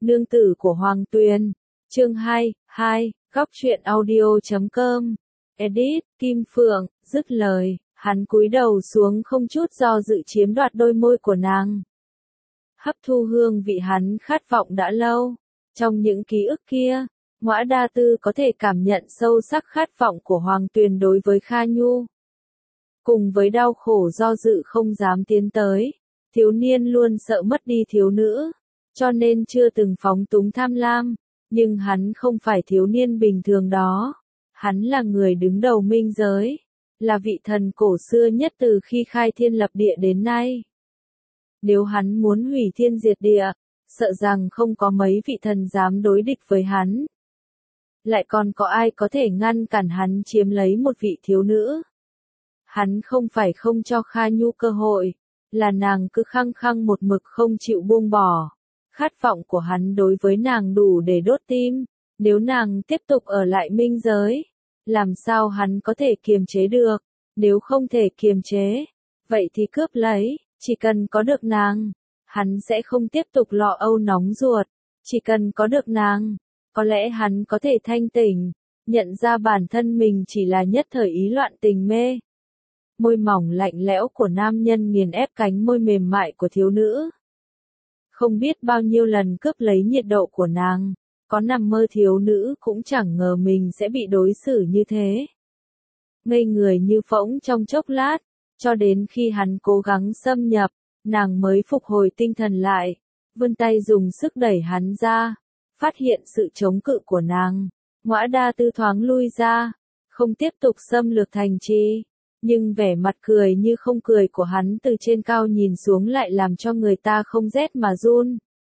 Nương tử của Hoàng Tuyền. Chương 2, góc truyện audio.com. Edit, Kim Phượng, dứt lời, hắn cúi đầu xuống không chút do dự chiếm đoạt đôi môi của nàng. Hấp thu hương vị hắn khát vọng đã lâu. Trong những ký ức kia, Ngõa Đa Tư có thể cảm nhận sâu sắc khát vọng của Hoàng Tuyền đối với Kha Nhu. Cùng với đau khổ do dự không dám tiến tới, thiếu niên luôn sợ mất đi thiếu nữ, cho nên chưa từng phóng túng tham lam, nhưng hắn không phải thiếu niên bình thường đó. Hắn là người đứng đầu minh giới, là vị thần cổ xưa nhất từ khi khai thiên lập địa đến nay. Nếu hắn muốn hủy thiên diệt địa, sợ rằng không có mấy vị thần dám đối địch với hắn. Lại còn có ai có thể ngăn cản hắn chiếm lấy một vị thiếu nữ? Hắn không phải không cho Kha Nhu cơ hội, là nàng cứ khăng khăng một mực không chịu buông bỏ. Khát vọng của hắn đối với nàng đủ để đốt tim, nếu nàng tiếp tục ở lại minh giới, làm sao hắn có thể kiềm chế được? Nếu không thể kiềm chế, vậy thì cướp lấy, chỉ cần có được nàng, hắn sẽ không tiếp tục lo âu nóng ruột, chỉ cần có được nàng, có lẽ hắn có thể thanh tỉnh, nhận ra bản thân mình chỉ là nhất thời ý loạn tình mê. Môi mỏng lạnh lẽo của nam nhân nghiền ép cánh môi mềm mại của thiếu nữ. Không biết bao nhiêu lần cướp lấy nhiệt độ của nàng, có nằm mơ thiếu nữ cũng chẳng ngờ mình sẽ bị đối xử như thế. Ngây người như phỗng trong chốc lát, cho đến khi hắn cố gắng xâm nhập, nàng mới phục hồi tinh thần lại, vươn tay dùng sức đẩy hắn ra, phát hiện sự chống cự của nàng. Ngõa Đa Tư thoáng lui ra, không tiếp tục xâm lược thành trì. Nhưng vẻ mặt cười như không cười của hắn từ trên cao nhìn xuống lại làm cho người ta không rét mà run.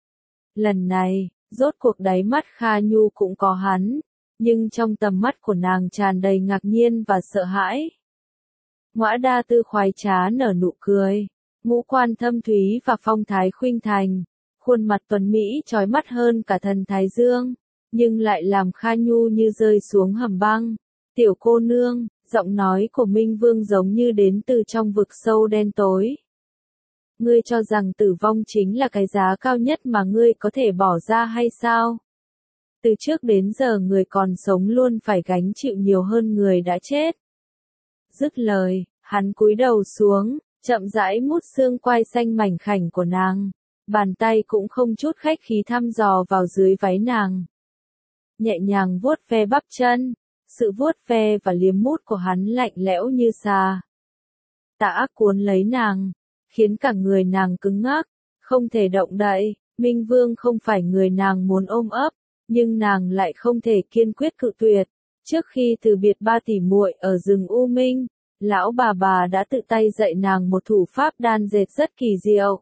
Lần này, rốt cuộc đáy mắt Kha Nhu cũng có hắn, nhưng trong tầm mắt của nàng tràn đầy ngạc nhiên và sợ hãi. Ngõa Đa Tư khoái trá nở nụ cười, ngũ quan thâm thúy và phong thái khuynh thành, khuôn mặt tuấn mỹ chói mắt hơn cả thần thái dương, nhưng lại làm Kha Nhu như rơi xuống hầm băng. Tiểu cô nương, giọng nói của Minh Vương giống như đến từ trong vực sâu đen tối. Ngươi cho rằng tử vong chính là cái giá cao nhất mà ngươi có thể bỏ ra hay sao? Từ trước đến giờ người còn sống luôn phải gánh chịu nhiều hơn người đã chết. Dứt lời, hắn cúi đầu xuống, chậm rãi mút xương quai xanh mảnh khảnh của nàng, bàn tay cũng không chút khách khí thăm dò vào dưới váy nàng. Nhẹ nhàng vuốt ve bắp chân. Sự vuốt ve và liếm mút của hắn lạnh lẽo như xà. Tà ác cuốn lấy nàng, khiến cả người nàng cứng ngắc, không thể động đậy. Minh Vương không phải người nàng muốn ôm ấp, nhưng nàng lại không thể kiên quyết cự tuyệt. Trước khi từ biệt ba tỷ muội ở rừng U Minh, lão bà đã tự tay dạy nàng một thủ pháp đan dệt rất kỳ diệu.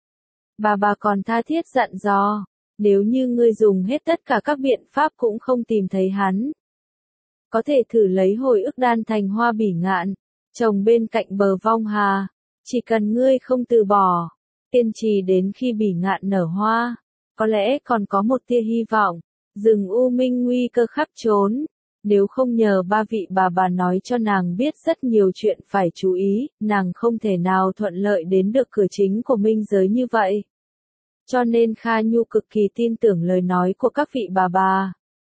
Bà còn tha thiết dặn dò, nếu như ngươi dùng hết tất cả các biện pháp cũng không tìm thấy hắn, có thể thử lấy hồi ức đan thành hoa bỉ ngạn, trồng bên cạnh bờ vong hà, chỉ cần ngươi không từ bỏ, kiên trì đến khi bỉ ngạn nở hoa, có lẽ còn có một tia hy vọng. Rừng U Minh nguy cơ khắp trốn, nếu không nhờ ba vị bà nói cho nàng biết rất nhiều chuyện phải chú ý, nàng không thể nào thuận lợi đến được cửa chính của minh giới như vậy. Cho nên Kha Nhu cực kỳ tin tưởng lời nói của các vị bà.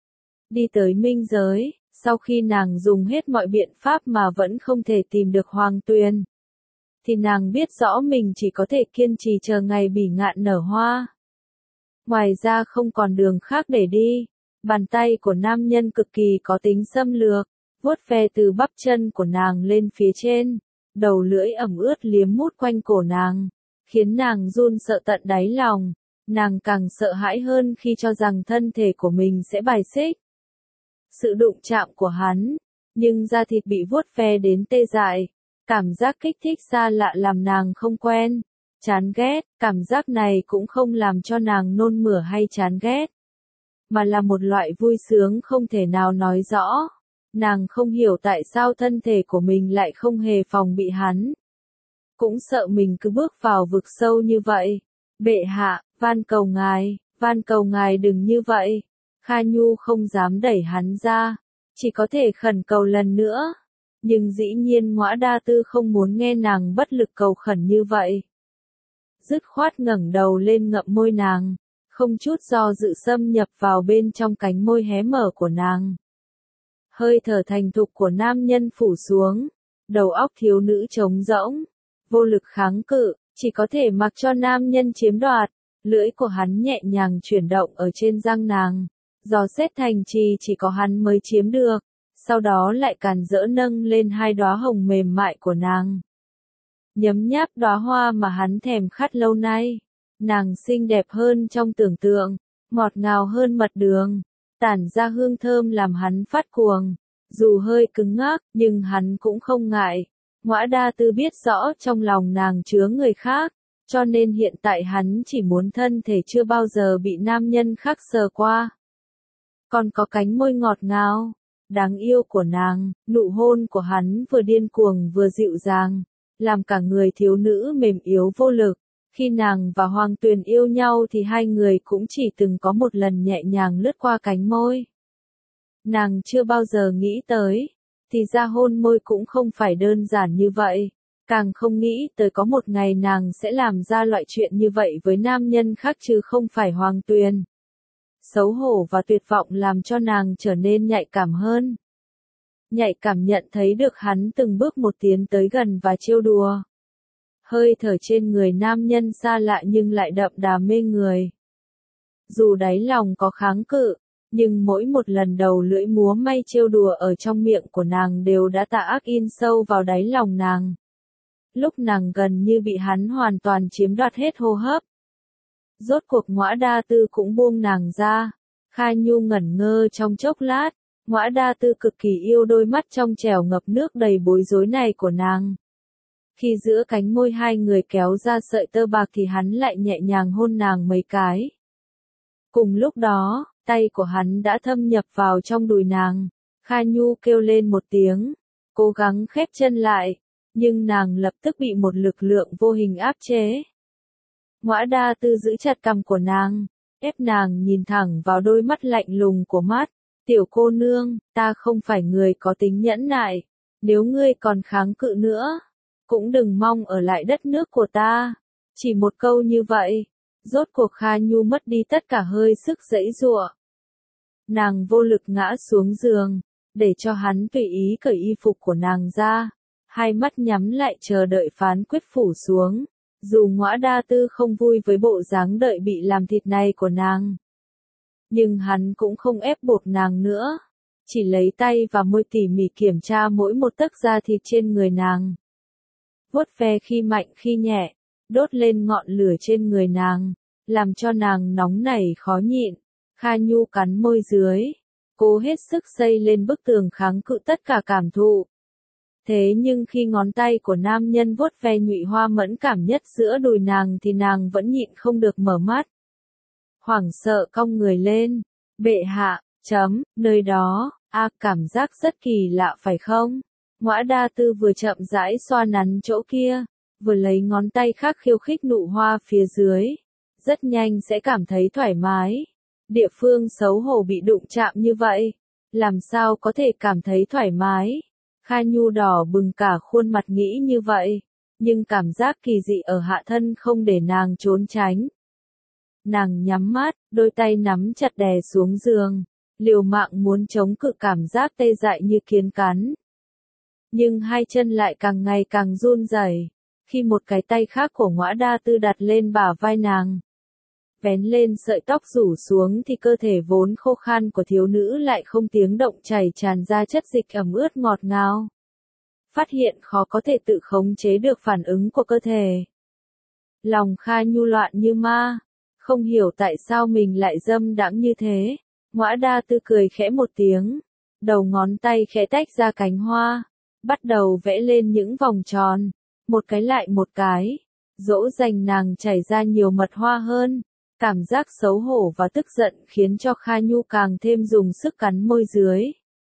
Đi tới minh giới. Sau khi nàng dùng hết mọi biện pháp mà vẫn không thể tìm được Hoàng Tuyền, thì nàng biết rõ mình chỉ có thể kiên trì chờ ngày bỉ ngạn nở hoa. Ngoài ra không còn đường khác để đi. Bàn tay của nam nhân cực kỳ có tính xâm lược, vuốt ve từ bắp chân của nàng lên phía trên, đầu lưỡi ẩm ướt liếm mút quanh cổ nàng, khiến nàng run sợ tận đáy lòng. Nàng càng sợ hãi hơn khi cho rằng thân thể của mình sẽ bài xích sự đụng chạm của hắn, nhưng da thịt bị vuốt ve đến tê dại, cảm giác kích thích xa lạ làm nàng không quen, chán ghét. Cảm giác này cũng không làm cho nàng nôn mửa hay chán ghét, mà là một loại vui sướng không thể nào nói rõ. Nàng không hiểu tại sao thân thể của mình lại không hề phòng bị hắn, cũng sợ mình cứ bước vào vực sâu như vậy. Bệ hạ, van cầu ngài đừng như vậy. Kha Nhu không dám đẩy hắn ra, chỉ có thể khẩn cầu lần nữa. Nhưng dĩ nhiên Ngõa Đa Tư không muốn nghe nàng bất lực cầu khẩn như vậy. Dứt khoát ngẩng đầu lên ngậm môi nàng, không chút do dự xâm nhập vào bên trong cánh môi hé mở của nàng. Hơi thở thành thục của nam nhân phủ xuống, đầu óc thiếu nữ trống rỗng, vô lực kháng cự, chỉ có thể mặc cho nam nhân chiếm đoạt. Lưỡi của hắn nhẹ nhàng chuyển động ở trên răng nàng, dò xét thành trì chỉ có hắn mới chiếm được, sau đó lại càn rỡ nâng lên hai đóa hồng mềm mại của nàng. Nhấm nháp đóa hoa mà hắn thèm khát lâu nay, nàng xinh đẹp hơn trong tưởng tượng, ngọt ngào hơn mật đường, tản ra hương thơm làm hắn phát cuồng, dù hơi cứng ngắc nhưng hắn cũng không ngại. Ngõa Đa Tư biết rõ trong lòng nàng chứa người khác, cho nên hiện tại hắn chỉ muốn thân thể chưa bao giờ bị nam nhân khác sờ qua. Còn có cánh môi ngọt ngào, đáng yêu của nàng, nụ hôn của hắn vừa điên cuồng vừa dịu dàng, làm cả người thiếu nữ mềm yếu vô lực. Khi nàng và Hoàng Tuyền yêu nhau thì hai người cũng chỉ từng có một lần nhẹ nhàng lướt qua cánh môi. Nàng chưa bao giờ nghĩ tới, thì ra hôn môi cũng không phải đơn giản như vậy, càng không nghĩ tới có một ngày nàng sẽ làm ra loại chuyện như vậy với nam nhân khác chứ không phải Hoàng Tuyền. Xấu hổ và tuyệt vọng làm cho nàng trở nên nhạy cảm hơn. Nhạy cảm nhận thấy được hắn từng bước một tiến tới gần và trêu đùa. Hơi thở trên người nam nhân xa lạ nhưng lại đậm đà mê người. Dù đáy lòng có kháng cự, nhưng mỗi một lần đầu lưỡi múa may trêu đùa ở trong miệng của nàng đều đã tà ác in sâu vào đáy lòng nàng. Lúc nàng gần như bị hắn hoàn toàn chiếm đoạt hết hô hấp. Rốt cuộc Ngõa Đa Tư cũng buông nàng ra. Kha Nhu ngẩn ngơ trong chốc lát, Ngõa Đa Tư cực kỳ yêu đôi mắt trong trẻo ngập nước đầy bối rối này của nàng. Khi giữa cánh môi hai người kéo ra sợi tơ bạc thì hắn lại nhẹ nhàng hôn nàng mấy cái. Cùng lúc đó, tay của hắn đã thâm nhập vào trong đùi nàng. Kha Nhu kêu lên một tiếng, cố gắng khép chân lại, nhưng nàng lập tức bị một lực lượng vô hình áp chế. Ngõa Đa Tư giữ chặt cằm của nàng, ép nàng nhìn thẳng vào đôi mắt lạnh lùng của mắt. Tiểu cô nương, ta không phải người có tính nhẫn nại, nếu ngươi còn kháng cự nữa, cũng đừng mong ở lại đất nước của ta. Chỉ một câu như vậy, rốt cuộc Kha Nhu mất đi tất cả hơi sức giãy giụa. Nàng vô lực ngã xuống giường, để cho hắn tùy ý cởi y phục của nàng ra, hai mắt nhắm lại chờ đợi phán quyết phủ xuống. Dù Ngõa Đa Tư không vui với bộ dáng đợi bị làm thịt này của nàng, nhưng hắn cũng không ép buộc nàng nữa, chỉ lấy tay và môi tỉ mỉ kiểm tra mỗi một tấc da thịt trên người nàng. Vuốt ve khi mạnh khi nhẹ, đốt lên ngọn lửa trên người nàng, làm cho nàng nóng nảy khó nhịn. Kha Nhu cắn môi dưới, cố hết sức xây lên bức tường kháng cự tất cả cảm thụ. Thế nhưng khi ngón tay của nam nhân vuốt ve nhụy hoa mẫn cảm nhất giữa đùi nàng thì nàng vẫn nhịn không được mở mắt. Hoảng sợ cong người lên, bệ hạ, nơi đó, cảm giác rất kỳ lạ phải không? Ngõa Đa Tư vừa chậm rãi xoa nắn chỗ kia, vừa lấy ngón tay khác khiêu khích nụ hoa phía dưới. Rất nhanh sẽ cảm thấy thoải mái. Địa phương xấu hổ bị đụng chạm như vậy, làm sao có thể cảm thấy thoải mái? Kha Nhu đỏ bừng cả khuôn mặt nghĩ như vậy, nhưng cảm giác kỳ dị ở hạ thân không để nàng trốn tránh. Nàng nhắm mắt, đôi tay nắm chặt đè xuống giường, liều mạng muốn chống cự cảm giác tê dại như kiến cắn. Nhưng hai chân lại càng ngày càng run rẩy, khi một cái tay khác của Ngõa Đa Tư đặt lên bả vai nàng. Vén lên sợi tóc rủ xuống thì cơ thể vốn khô khan của thiếu nữ lại không tiếng động chảy tràn ra chất dịch ẩm ướt ngọt ngào. Phát hiện khó có thể tự khống chế được phản ứng của cơ thể. Lòng Kha Nhu loạn như ma, không hiểu tại sao mình lại dâm đãng như thế. Ngõa Đa Tư cười khẽ một tiếng, đầu ngón tay khẽ tách ra cánh hoa, bắt đầu vẽ lên những vòng tròn, một cái lại một cái, dỗ dành nàng chảy ra nhiều mật hoa hơn. Cảm giác xấu hổ và tức giận khiến cho Kha Nhu càng thêm dùng sức cắn môi dưới.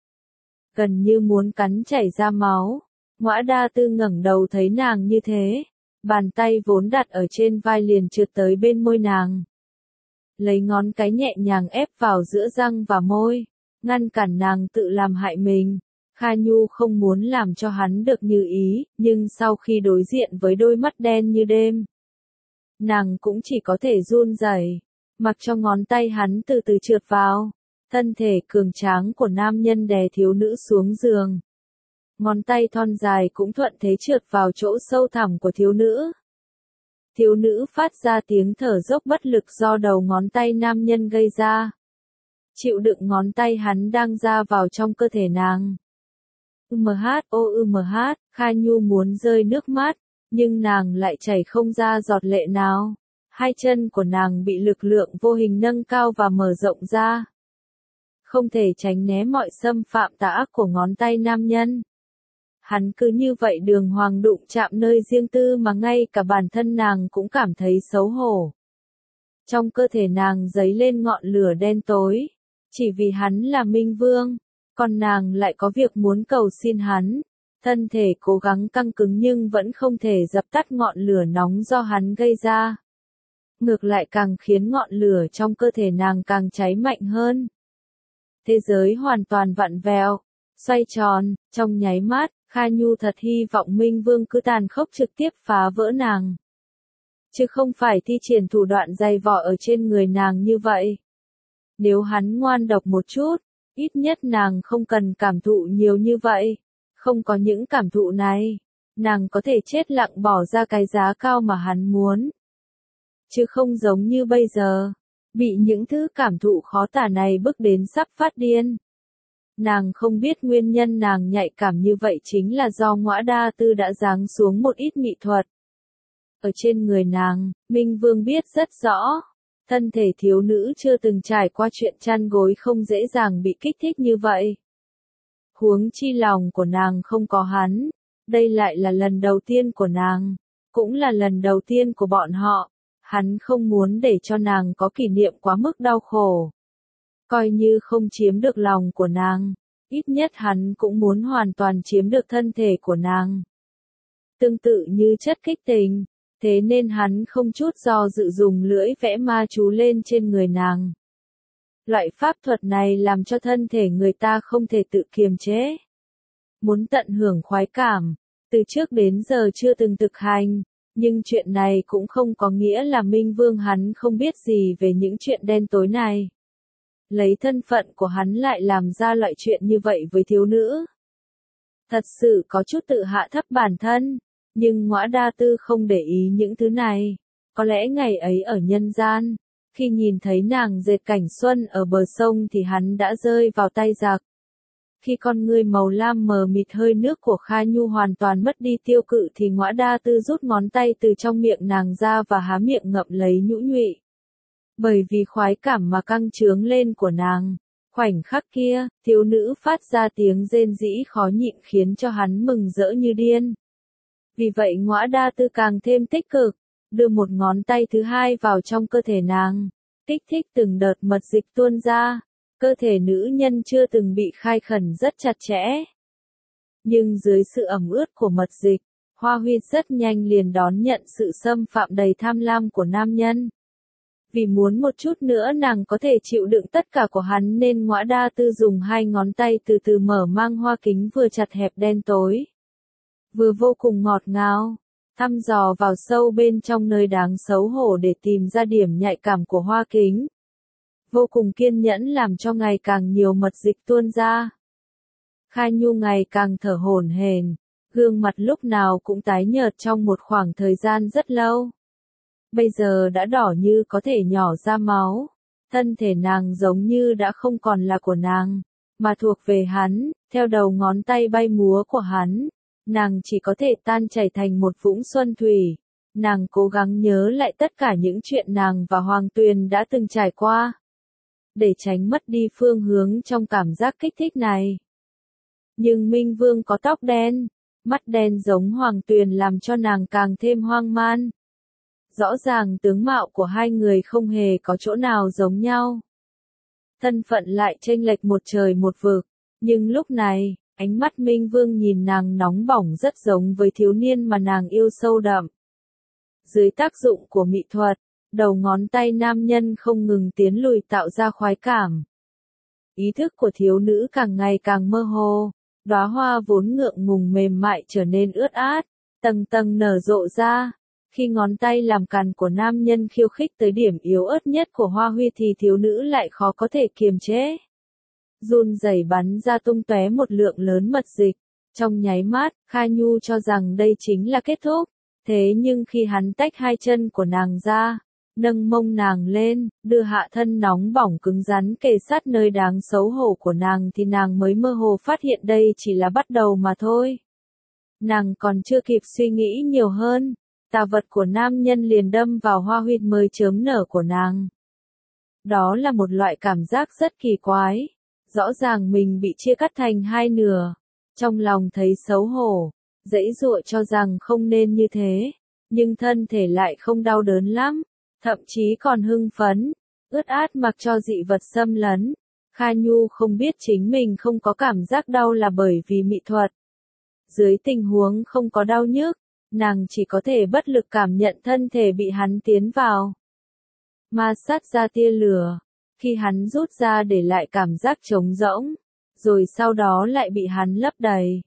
Gần như muốn cắn chảy ra máu. Ngõa Đa Tư ngẩng đầu thấy nàng như thế, bàn tay vốn đặt ở trên vai liền trượt tới bên môi nàng. Lấy ngón cái nhẹ nhàng ép vào giữa răng và môi, ngăn cản nàng tự làm hại mình. Kha Nhu không muốn làm cho hắn được như ý, nhưng sau khi đối diện với đôi mắt đen như đêm, nàng cũng chỉ có thể run rẩy. mặc cho ngón tay hắn từ từ trượt vào. Thân thể cường tráng của nam nhân đè thiếu nữ xuống giường. Ngón tay thon dài cũng thuận thế trượt vào chỗ sâu thẳm của thiếu nữ. Thiếu nữ phát ra tiếng thở dốc bất lực do đầu ngón tay nam nhân gây ra. Chịu đựng ngón tay hắn đang ra vào trong cơ thể nàng. Kha Nhu muốn rơi nước mắt, nhưng nàng lại chảy không ra giọt lệ nào. Hai chân của nàng bị lực lượng vô hình nâng cao và mở rộng ra. Không thể tránh né mọi xâm phạm tà ác của ngón tay nam nhân. Hắn cứ như vậy đường hoàng đụng chạm nơi riêng tư mà ngay cả bản thân nàng cũng cảm thấy xấu hổ. Trong cơ thể nàng dấy lên ngọn lửa đen tối, chỉ vì hắn là Minh Vương, còn nàng lại có việc muốn cầu xin hắn. Thân thể cố gắng căng cứng nhưng vẫn không thể dập tắt ngọn lửa nóng do hắn gây ra. Ngược lại càng khiến ngọn lửa trong cơ thể nàng càng cháy mạnh hơn. Thế giới hoàn toàn vặn vẹo, xoay tròn, trong nháy mắt, Kha Nhu thật hy vọng Minh Vương cứ tàn khốc trực tiếp phá vỡ nàng. Chứ không phải thi triển thủ đoạn dày vò ở trên người nàng như vậy. Nếu hắn ngoan độc một chút, ít nhất nàng không cần cảm thụ nhiều như vậy. Không có những cảm thụ này, nàng có thể chết lặng bỏ ra cái giá cao mà hắn muốn. Chứ không giống như bây giờ, bị những thứ cảm thụ khó tả này bức đến sắp phát điên. Nàng không biết nguyên nhân nàng nhạy cảm như vậy chính là do Ngõa Đa Tư đã giáng xuống một ít mỹ thuật. Ở trên người nàng, Minh Vương biết rất rõ, thân thể thiếu nữ chưa từng trải qua chuyện chăn gối không dễ dàng bị kích thích như vậy. Huống chi lòng của nàng không có hắn, đây lại là lần đầu tiên của nàng, cũng là lần đầu tiên của bọn họ. Hắn không muốn để cho nàng có kỷ niệm quá mức đau khổ. Coi như không chiếm được lòng của nàng, ít nhất hắn cũng muốn hoàn toàn chiếm được thân thể của nàng. Tương tự như chất kích tình, thế nên hắn không chút do dự dùng lưỡi vẽ ma chú lên trên người nàng. Loại pháp thuật này làm cho thân thể người ta không thể tự kiềm chế. Muốn tận hưởng khoái cảm, từ trước đến giờ chưa từng thực hành. Nhưng chuyện này cũng không có nghĩa là Minh Vương hắn không biết gì về những chuyện đen tối này. Lấy thân phận của hắn lại làm ra loại chuyện như vậy với thiếu nữ. Thật sự có chút tự hạ thấp bản thân, nhưng Ngõa Đa Tư không để ý những thứ này. Có lẽ ngày ấy ở nhân gian, khi nhìn thấy nàng dệt cảnh xuân ở bờ sông thì hắn đã rơi vào tay giặc. Khi con ngươi màu lam mờ mịt hơi nước của Kha Nhu hoàn toàn mất đi tiêu cự thì Ngõa Đa Tư rút ngón tay từ trong miệng nàng ra và há miệng ngậm lấy nhũ nhụy. Bởi vì khoái cảm mà căng trướng lên của nàng, khoảnh khắc kia, thiếu nữ phát ra tiếng rên rỉ khó nhịn khiến cho hắn mừng rỡ như điên. Vì vậy Ngõa Đa Tư càng thêm tích cực, đưa một ngón tay thứ hai vào trong cơ thể nàng, kích thích từng đợt mật dịch tuôn ra. Cơ thể nữ nhân chưa từng bị khai khẩn rất chặt chẽ. Nhưng dưới sự ẩm ướt của mật dịch, Hoa Huy rất nhanh liền đón nhận sự xâm phạm đầy tham lam của nam nhân. Vì muốn một chút nữa nàng có thể chịu đựng tất cả của hắn nên Ngõa Đa Tư dùng hai ngón tay từ từ mở mang hoa kính vừa chặt hẹp đen tối, vừa vô cùng ngọt ngào, thăm dò vào sâu bên trong nơi đáng xấu hổ để tìm ra điểm nhạy cảm của hoa kính. Vô cùng kiên nhẫn làm cho ngày càng nhiều mật dịch tuôn ra. Kha Nhu ngày càng thở hổn hển, gương mặt lúc nào cũng tái nhợt trong một khoảng thời gian rất lâu. Bây giờ đã đỏ như có thể nhỏ ra máu, thân thể nàng giống như đã không còn là của nàng, mà thuộc về hắn, theo đầu ngón tay bay múa của hắn, nàng chỉ có thể tan chảy thành một vũng xuân thủy. Nàng cố gắng nhớ lại tất cả những chuyện nàng và Hoàng Tuyền đã từng trải qua, để tránh mất đi phương hướng trong cảm giác kích thích này. Nhưng Minh Vương có tóc đen, mắt đen giống Hoàng Tuyền làm cho nàng càng thêm hoang man. Rõ ràng tướng mạo của hai người không hề có chỗ nào giống nhau. Thân phận lại chênh lệch một trời một vực, nhưng lúc này, ánh mắt Minh Vương nhìn nàng nóng bỏng rất giống với thiếu niên mà nàng yêu sâu đậm. Dưới tác dụng của mỹ thuật, đầu ngón tay nam nhân không ngừng tiến lùi tạo ra khoái cảm. Ý thức của thiếu nữ càng ngày càng mơ hồ, đóa hoa vốn ngượng ngùng mềm mại trở nên ướt át, tầng tầng nở rộ ra, Khi ngón tay làm càn của nam nhân khiêu khích tới điểm yếu ớt nhất của Hoa Huy thì thiếu nữ lại khó có thể kiềm chế. Run rẩy bắn ra tung tóe một lượng lớn mật dịch. Trong nháy mắt, Kha Nhu cho rằng đây chính là kết thúc. Thế nhưng khi hắn tách hai chân của nàng ra, nâng mông nàng lên, đưa hạ thân nóng bỏng cứng rắn kề sát nơi đáng xấu hổ của nàng thì nàng mới mơ hồ phát hiện đây chỉ là bắt đầu mà thôi. Nàng còn chưa kịp suy nghĩ nhiều hơn, tà vật của nam nhân liền đâm vào Hoa Huy mới chớm nở của nàng. Đó là một loại cảm giác rất kỳ quái. Rõ ràng mình bị chia cắt thành hai nửa. Trong lòng thấy xấu hổ, giãy giụa cho rằng không nên như thế, nhưng thân thể lại không đau đớn lắm, thậm chí còn hưng phấn, ướt át mặc cho dị vật xâm lấn. Kha Nhu không biết chính mình không có cảm giác đau là bởi vì mỹ thuật. Dưới tình huống không có đau nhức, nàng chỉ có thể bất lực cảm nhận thân thể bị hắn tiến vào. Ma sát ra tia lửa, khi hắn rút ra để lại cảm giác trống rỗng, rồi sau đó lại bị hắn lấp đầy.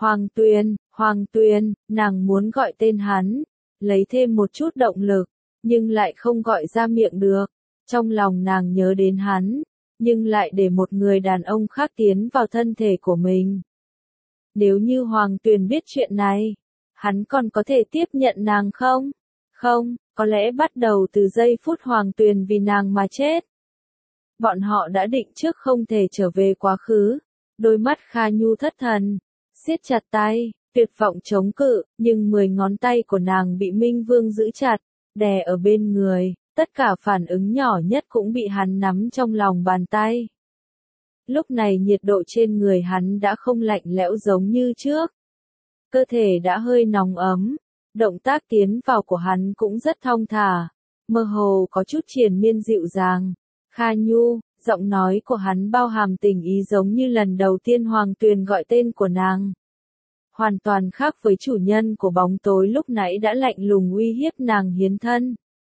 Hoàng Tuyền, nàng muốn gọi tên hắn, lấy thêm một chút động lực, nhưng lại không gọi ra miệng được. Trong lòng nàng nhớ đến hắn, nhưng lại để một người đàn ông khác tiến vào thân thể của mình. Nếu như Hoàng Tuyền biết chuyện này, hắn còn có thể tiếp nhận nàng không? Không, có lẽ bắt đầu từ giây phút Hoàng Tuyền vì nàng mà chết. Bọn họ đã định trước không thể trở về quá khứ. Đôi mắt Kha Nhu thất thần, siết chặt tay, tuyệt vọng chống cự, nhưng 10 ngón tay của nàng bị Minh Vương giữ chặt, đè ở bên người, tất cả phản ứng nhỏ nhất cũng bị hắn nắm trong lòng bàn tay. Lúc này nhiệt độ trên người hắn đã không lạnh lẽo giống như trước. Cơ thể đã hơi nóng ấm, động tác tiến vào của hắn cũng rất thong thả, mơ hồ có chút triền miên dịu dàng. Kha Nhu, giọng nói của hắn bao hàm tình ý giống như lần đầu tiên Hoàng Tuyền gọi tên của nàng. Hoàn toàn khác với chủ nhân của bóng tối lúc nãy đã lạnh lùng uy hiếp nàng hiến thân.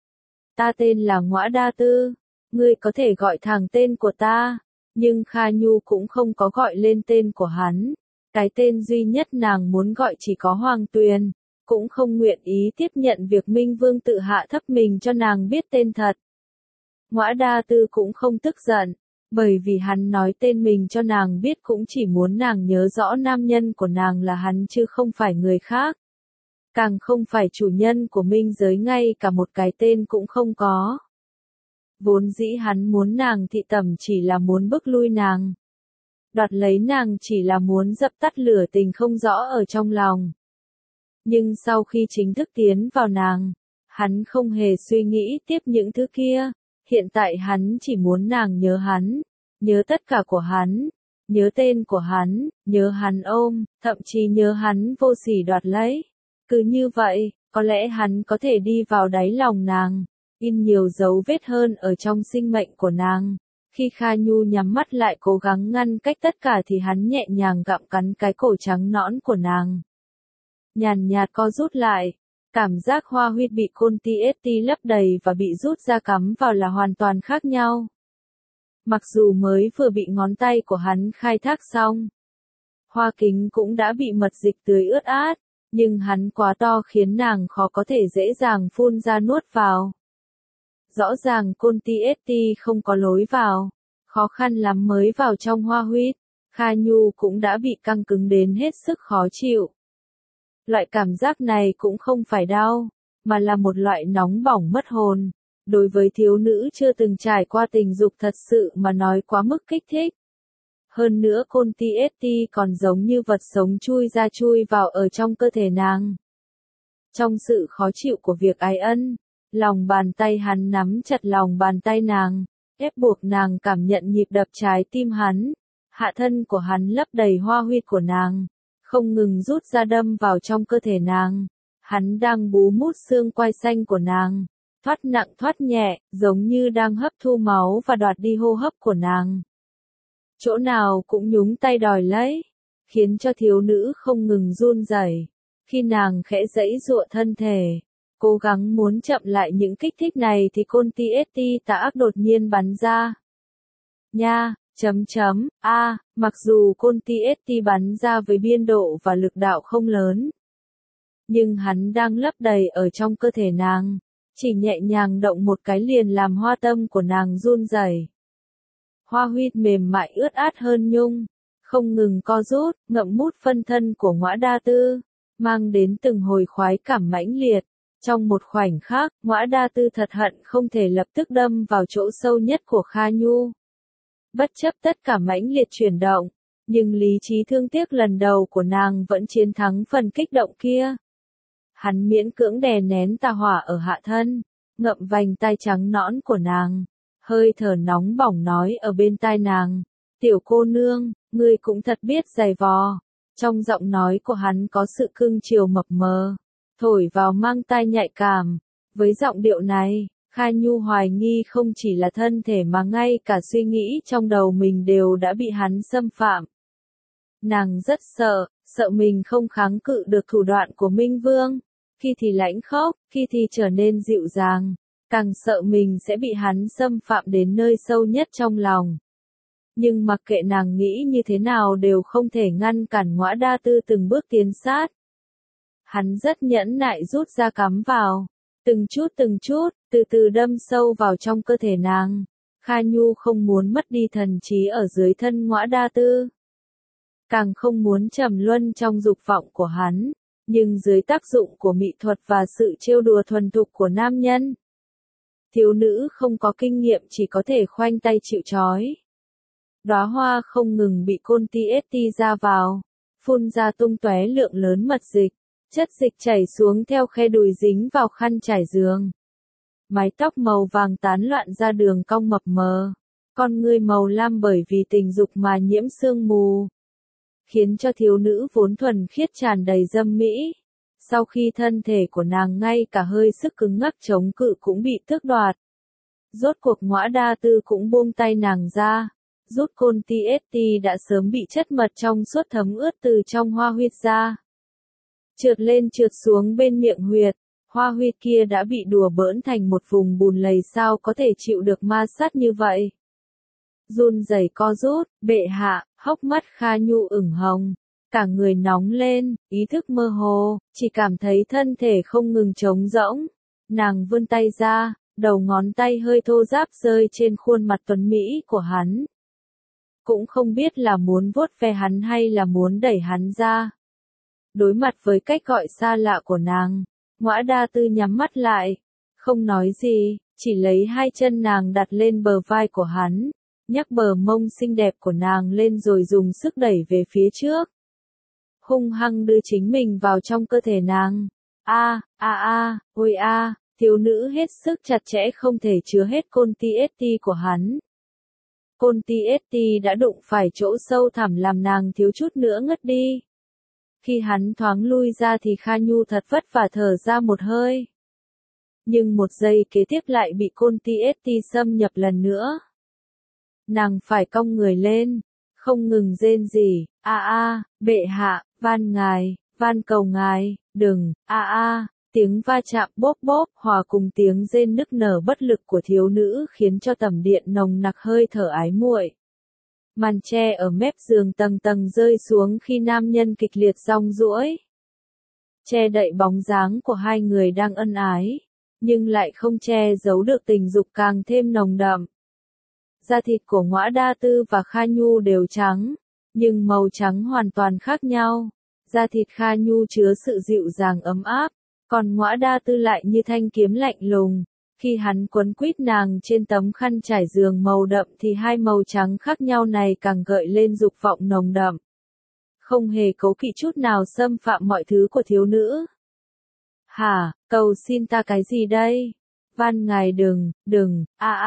Ta tên là Ngõa Đa Tư, ngươi có thể gọi thẳng tên của ta, nhưng Kha Nhu cũng không có gọi lên tên của hắn. Cái tên duy nhất nàng muốn gọi chỉ có Hoàng Tuyền, cũng không nguyện ý tiếp nhận việc Minh Vương tự hạ thấp mình cho nàng biết tên thật. Ngõa Đa Tư cũng không tức giận, bởi vì hắn nói tên mình cho nàng biết cũng chỉ muốn nàng nhớ rõ nam nhân của nàng là hắn chứ không phải người khác. Càng không phải chủ nhân của minh giới, ngay cả một cái tên cũng không có. Vốn dĩ hắn muốn nàng thị tẩm chỉ là muốn bức lui nàng. Đoạt lấy nàng chỉ là muốn dập tắt lửa tình không rõ ở trong lòng. Nhưng sau khi chính thức tiến vào nàng, hắn không hề suy nghĩ tiếp những thứ kia. Hiện tại hắn chỉ muốn nàng nhớ hắn, nhớ tất cả của hắn, nhớ tên của hắn, nhớ hắn ôm, thậm chí nhớ hắn vô sỉ đoạt lấy. Cứ như vậy, có lẽ hắn có thể đi vào đáy lòng nàng, in nhiều dấu vết hơn ở trong sinh mệnh của nàng. Khi Kha Nhu nhắm mắt lại cố gắng ngăn cách tất cả thì hắn nhẹ nhàng gặm cắn cái cổ trắng nõn của nàng. Nhàn nhạt co rút lại. Cảm giác Hoa Huy bị côn TST lấp đầy và bị rút ra cắm vào là hoàn toàn khác nhau. Mặc dù mới vừa bị ngón tay của hắn khai thác xong, hoa kính cũng đã bị mật dịch tưới ướt át, nhưng hắn quá to khiến nàng khó có thể dễ dàng phun ra nuốt vào. Rõ ràng côn TST không có lối vào, khó khăn lắm mới vào trong Hoa Huy. Kha Nhu cũng đã bị căng cứng đến hết sức khó chịu. Loại cảm giác này cũng không phải đau, mà là một loại nóng bỏng mất hồn. Đối với thiếu nữ chưa từng trải qua tình dục thật sự mà nói quá mức kích thích. Hơn nữa côn TST còn giống như vật sống chui ra chui vào ở trong cơ thể nàng. Trong sự khó chịu của việc ái ân, lòng bàn tay hắn nắm chặt lòng bàn tay nàng, ép buộc nàng cảm nhận nhịp đập trái tim hắn. Hạ thân của hắn lấp đầy Hoa Huy của nàng, không ngừng rút ra đâm vào trong cơ thể nàng. Hắn đang bú mút xương quai xanh của nàng, thoát nặng thoát nhẹ, giống như đang hấp thu máu và đoạt đi hô hấp của nàng. Chỗ nào cũng nhúng tay đòi lấy, khiến cho thiếu nữ không ngừng run rẩy. Khi nàng khẽ giãy giụa thân thể, cố gắng muốn chậm lại những kích thích này thì côn TST tà ác đột nhiên bắn ra. Nha! Mặc dù côn TST bắn ra với biên độ và lực đạo không lớn, nhưng hắn đang lấp đầy ở trong cơ thể nàng, chỉ nhẹ nhàng động một cái liền làm hoa tâm của nàng run rẩy. Hoa huyết mềm mại ướt át hơn nhung, không ngừng co rút, ngậm mút phân thân của Ngõa Đa Tư, mang đến từng hồi khoái cảm mãnh liệt. Trong một khoảnh khắc, Ngõa Đa Tư thật hận không thể lập tức đâm vào chỗ sâu nhất của Kha Nhu. Bất chấp tất cả mãnh liệt chuyển động, nhưng lý trí thương tiếc lần đầu của nàng vẫn chiến thắng phần kích động kia. Hắn miễn cưỡng đè nén tà hỏa ở hạ thân, ngậm vành tai trắng nõn của nàng, hơi thở nóng bỏng nói ở bên tai nàng, tiểu cô nương, ngươi cũng thật biết giày vò. Trong giọng nói của hắn có sự cưng chiều mập mờ, thổi vào mang tai nhạy cảm. Với giọng điệu này, Kha Nhu hoài nghi không chỉ là thân thể mà ngay cả suy nghĩ trong đầu mình đều đã bị hắn xâm phạm. Nàng rất sợ, sợ mình không kháng cự được thủ đoạn của Minh Vương, khi thì lãnh khốc, khi thì trở nên dịu dàng, càng sợ mình sẽ bị hắn xâm phạm đến nơi sâu nhất trong lòng. Nhưng mặc kệ nàng nghĩ như thế nào đều không thể ngăn cản Ngõa Đa Tư từng bước tiến sát. Hắn rất nhẫn nại rút ra cắm vào, từng chút, từ từ đâm sâu vào trong cơ thể nàng. Kha Nhu không muốn mất đi thần trí ở dưới thân Ngõa Đa Tư, càng không muốn trầm luân trong dục vọng của hắn, nhưng dưới tác dụng của mỹ thuật và sự trêu đùa thuần thục của nam nhân, thiếu nữ không có kinh nghiệm chỉ có thể khoanh tay chịu trói. Đóa hoa không ngừng bị Côn Ti Esti ra vào, phun ra tung tóe lượng lớn mật dịch, chất dịch chảy xuống theo khe đùi dính vào khăn trải giường. Mái tóc màu vàng tán loạn ra đường cong mập mờ, con ngươi màu lam bởi vì tình dục mà nhiễm sương mù, khiến cho thiếu nữ vốn thuần khiết tràn đầy dâm mỹ. Sau khi thân thể của nàng ngay cả hơi sức cứng ngắc chống cự cũng bị tước đoạt, rốt cuộc Ngõa Đa Tư cũng buông tay nàng ra, rút Côn Ti Esti đã sớm bị chất mật trong suốt thấm ướt từ trong hoa huyết ra. Trượt lên trượt xuống bên miệng huyệt, hoa huyết kia đã bị đùa bỡn thành một vùng bùn lầy, sao có thể chịu được ma sát như vậy. Run rẩy co rút, bệ hạ, hốc mắt Kha Nhu ửng hồng, cả người nóng lên, ý thức mơ hồ, chỉ cảm thấy thân thể không ngừng trống rỗng. Nàng vươn tay ra, đầu ngón tay hơi thô ráp rơi trên khuôn mặt tuấn mỹ của hắn. Cũng không biết là muốn vuốt ve hắn hay là muốn đẩy hắn ra. Đối mặt với cách gọi xa lạ của nàng, Ngõa Đa Tư nhắm mắt lại, không nói gì, chỉ lấy hai chân nàng đặt lên bờ vai của hắn, nhấc bờ mông xinh đẹp của nàng lên rồi dùng sức đẩy về phía trước. Hung hăng đưa chính mình vào trong cơ thể nàng. Ôi thiếu nữ hết sức chặt chẽ không thể chứa hết Côn Ti Esti của hắn. Côn Ti Esti đã đụng phải chỗ sâu thẳm làm nàng thiếu chút nữa ngất đi. Khi hắn thoáng lui ra thì Kha Nhu thật vất vả thở ra một hơi. Nhưng một giây kế tiếp lại bị Côn Ti Esti xâm nhập lần nữa. Nàng phải cong người lên, không ngừng rên rỉ, bệ hạ, van cầu ngài, đừng, tiếng va chạm bốp bốp hòa cùng tiếng rên nức nở bất lực của thiếu nữ khiến cho tầm điện nồng nặc hơi thở ái muội. Màn tre ở mép giường tầng tầng rơi xuống khi nam nhân kịch liệt giong giũa, che đậy bóng dáng của hai người đang ân ái, nhưng lại không che giấu được tình dục càng thêm nồng đậm. Da thịt của Ngõa Đa Tư và Kha Nhu đều trắng, nhưng màu trắng hoàn toàn khác nhau. Da thịt Kha Nhu chứa sự dịu dàng ấm áp, còn Ngõa Đa Tư lại như thanh kiếm lạnh lùng. Khi hắn quấn quýt nàng trên tấm khăn trải giường màu đậm thì hai màu trắng khác nhau này càng gợi lên dục vọng nồng đậm. Không hề cố kỵ chút nào xâm phạm mọi thứ của thiếu nữ. Hả, cầu xin ta cái gì đây? Van ngài đừng,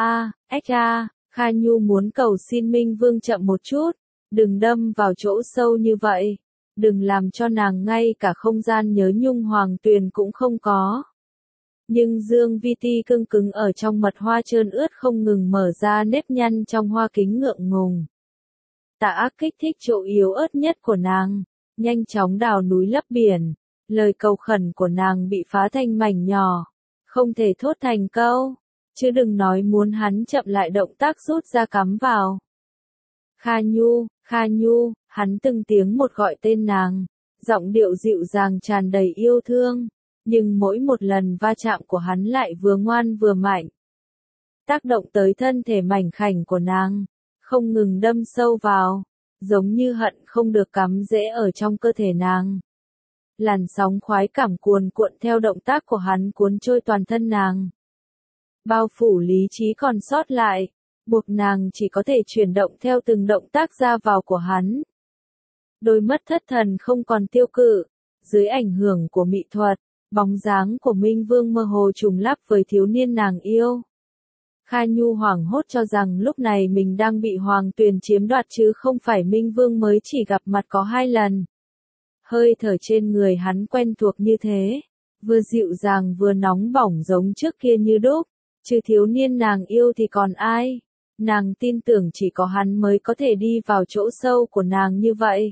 Kha Nhu muốn cầu xin Minh Vương chậm một chút, đừng đâm vào chỗ sâu như vậy, đừng làm cho nàng ngay cả không gian nhớ nhung hoàng tuyền cũng không có. Nhưng Dương Vi Ti cưng cứng ở trong mật hoa trơn ướt không ngừng mở ra nếp nhăn trong hoa kính ngượng ngùng. Tà ác kích thích chỗ yếu ớt nhất của nàng, nhanh chóng đào núi lấp biển, lời cầu khẩn của nàng bị phá thành mảnh nhỏ, không thể thốt thành câu, chứ đừng nói muốn hắn chậm lại động tác rút ra cắm vào. Kha Nhu, hắn từng tiếng một gọi tên nàng, Giọng điệu dịu dàng tràn đầy yêu thương, nhưng mỗi một lần va chạm của hắn lại vừa ngoan vừa mạnh. Tác động tới thân thể mảnh khảnh của nàng, không ngừng đâm sâu vào, giống như hận không được cắm rễ ở trong cơ thể nàng. Làn sóng khoái cảm cuồn cuộn theo động tác của hắn cuốn trôi toàn thân nàng. Bao phủ lý trí còn sót lại, buộc nàng chỉ có thể chuyển động theo từng động tác ra vào của hắn. Đôi mắt thất thần không còn tiêu cự, dưới ảnh hưởng của mỹ thuật, bóng dáng của Minh Vương mơ hồ trùng lắp với thiếu niên nàng yêu. Kha Nhu hoảng hốt cho rằng lúc này mình đang bị Hoàng Tuyền chiếm đoạt chứ không phải Minh Vương mới chỉ gặp mặt có 2 lần. Hơi thở trên người hắn quen thuộc như thế, vừa dịu dàng vừa nóng bỏng giống trước kia như đúc, chứ thiếu niên nàng yêu thì còn ai. Nàng tin tưởng chỉ có hắn mới có thể đi vào chỗ sâu của nàng như vậy,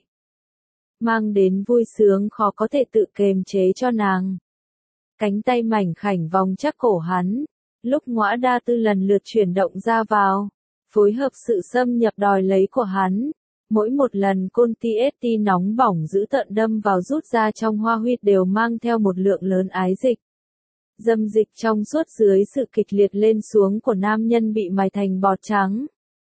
mang đến vui sướng khó có thể tự kềm chế cho nàng. Cánh tay mảnh khảnh vòng chắc cổ hắn, lúc Ngõa Đa Tư lần lượt chuyển động ra vào, phối hợp sự xâm nhập đòi lấy của hắn. Mỗi một lần côn TST nóng bỏng giữ tợn đâm vào rút ra trong hoa huyệt đều mang theo một lượng lớn ái dịch. Dâm dịch trong suốt dưới sự kịch liệt lên xuống của nam nhân bị mài thành bọt trắng.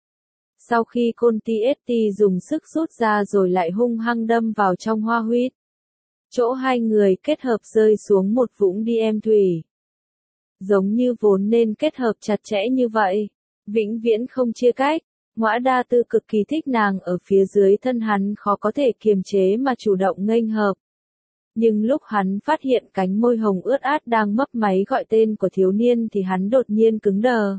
Sau khi côn TST dùng sức rút ra rồi lại hung hăng đâm vào trong hoa huyệt, chỗ hai người kết hợp rơi xuống một vũng đi em thủy. Giống như vốn nên kết hợp chặt chẽ như vậy, vĩnh viễn không chia cách. Ngõa Đa Tư cực kỳ thích nàng ở phía dưới thân hắn khó có thể kiềm chế mà chủ động nghênh hợp. Nhưng lúc hắn phát hiện cánh môi hồng ướt át đang mấp máy gọi tên của thiếu niên thì hắn đột nhiên cứng đờ.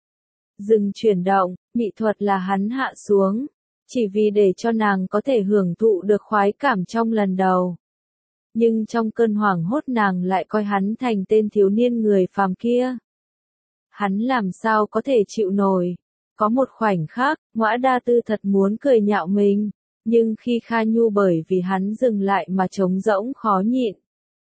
Dừng chuyển động, mỹ thuật là hắn hạ xuống, chỉ vì để cho nàng có thể hưởng thụ được khoái cảm trong lần đầu. Nhưng trong cơn hoảng hốt nàng lại coi hắn thành tên thiếu niên người phàm kia. Hắn làm sao có thể chịu nổi. Có một khoảnh khắc, Ngõa Đa Tư thật muốn cười nhạo mình, nhưng khi Kha Nhu bởi vì hắn dừng lại mà trống rỗng khó nhịn.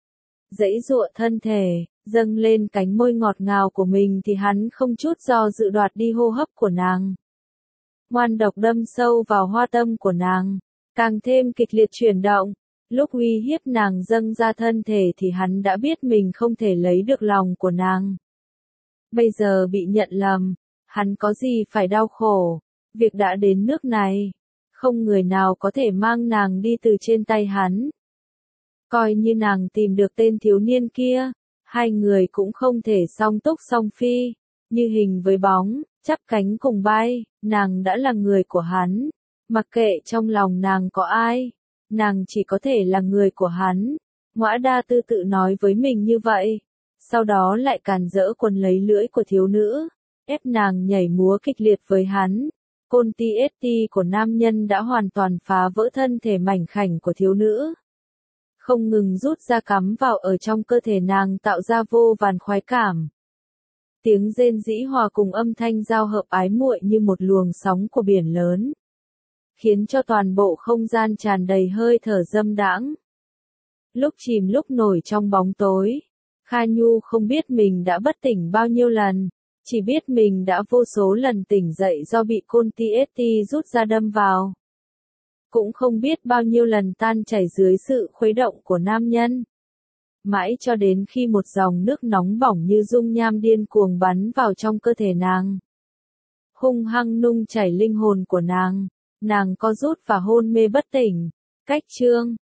Giãy giụa thân thể, dâng lên cánh môi ngọt ngào của mình thì hắn không chút do dự đoạt đi hô hấp của nàng. Ngoan độc đâm sâu vào hoa tâm của nàng, càng thêm kịch liệt chuyển động. Lúc uy hiếp nàng dâng ra thân thể thì hắn đã biết mình không thể lấy được lòng của nàng. Bây giờ bị nhận lầm, hắn có gì phải đau khổ, việc đã đến nước này, không người nào có thể mang nàng đi từ trên tay hắn. Coi như nàng tìm được tên thiếu niên kia, hai người cũng không thể song túc song phi, như hình với bóng, chắp cánh cùng bay, nàng đã là người của hắn, mặc kệ trong lòng nàng có ai, nàng chỉ có thể là người của hắn. Ngõa Đa Tư tự nói với mình như vậy, sau đó lại càn rỡ quấn lấy lưỡi của thiếu nữ, ép nàng nhảy múa kịch liệt với hắn. Côn TST của nam nhân đã hoàn toàn phá vỡ thân thể mảnh khảnh của thiếu nữ. Không ngừng rút ra cắm vào ở trong cơ thể nàng tạo ra vô vàn khoái cảm. Tiếng rên rĩ hòa cùng âm thanh giao hợp ái muội như một luồng sóng của biển lớn, khiến cho toàn bộ không gian tràn đầy hơi thở dâm đãng. Lúc chìm lúc nổi trong bóng tối, Kha Nhu không biết mình đã bất tỉnh bao nhiêu lần, chỉ biết mình đã vô số lần tỉnh dậy do bị côn TST rút ra đâm vào. Cũng không biết bao nhiêu lần tan chảy dưới sự khuấy động của nam nhân. Mãi cho đến khi một dòng nước nóng bỏng như dung nham điên cuồng bắn vào trong cơ thể nàng. Hung hăng nung chảy linh hồn của nàng, nàng co rút và hôn mê bất tỉnh. Cách chương